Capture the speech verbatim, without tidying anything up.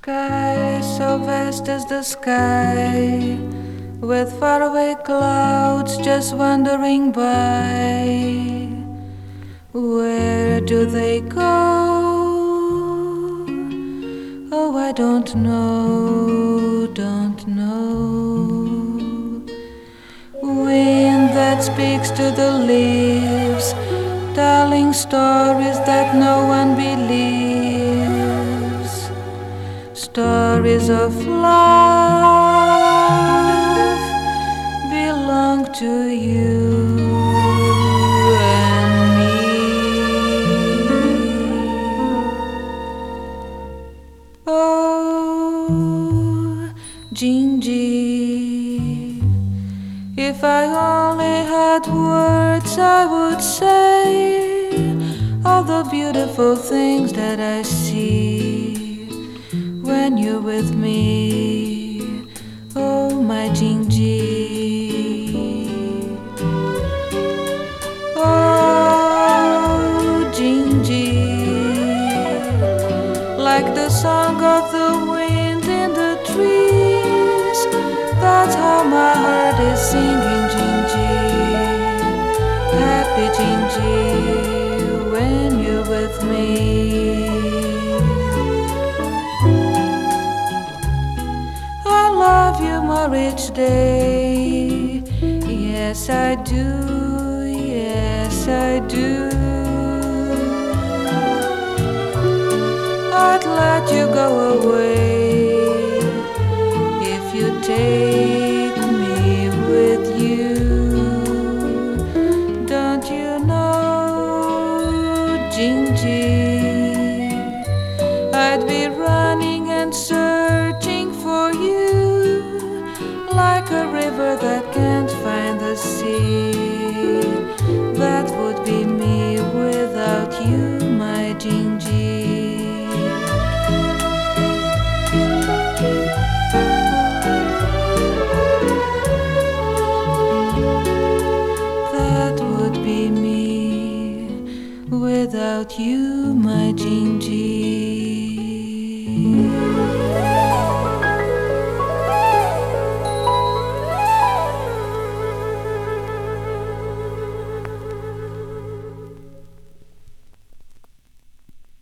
Sky so vast as the sky, with faraway clouds just wandering by. Where do they go? Oh, I don't know, don't know. Wind that speaks to the leaves, telling stories that no one believes. Stories of love belong to you and me. Oh, Gingy, if I only had words, I would say all the beautiful things that I see when you're with me. Oh, my Gingy. Oh, Gingy, like the song of the wind in the trees, that's how my heart is singing, Gingy. Happy Gingy, when you're with me. I love you more each day. Yes, I do. Yes, I do. I'd let you go away if you take me with you. Don't you know, Gingy, I'd be running and searching for you, like a river that can't find the sea. That would be me without you, my Gingy. That would be me without you, my Gingy.